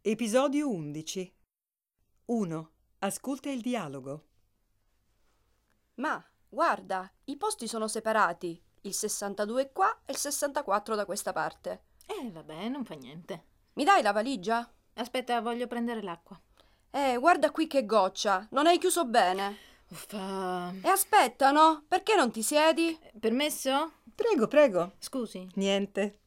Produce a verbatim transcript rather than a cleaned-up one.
Episodio undici. uno. Ascolta il dialogo. Ma, guarda, i posti sono separati. Il sessantadue qua e il sessantaquattro da questa parte. Eh, vabbè, non fa niente. Mi dai la valigia? Aspetta, voglio prendere l'acqua. Eh, guarda qui che goccia. Non hai chiuso bene. Uffa. E aspetta, no? Perché non ti siedi? Permesso? Prego, prego. Scusi. Niente.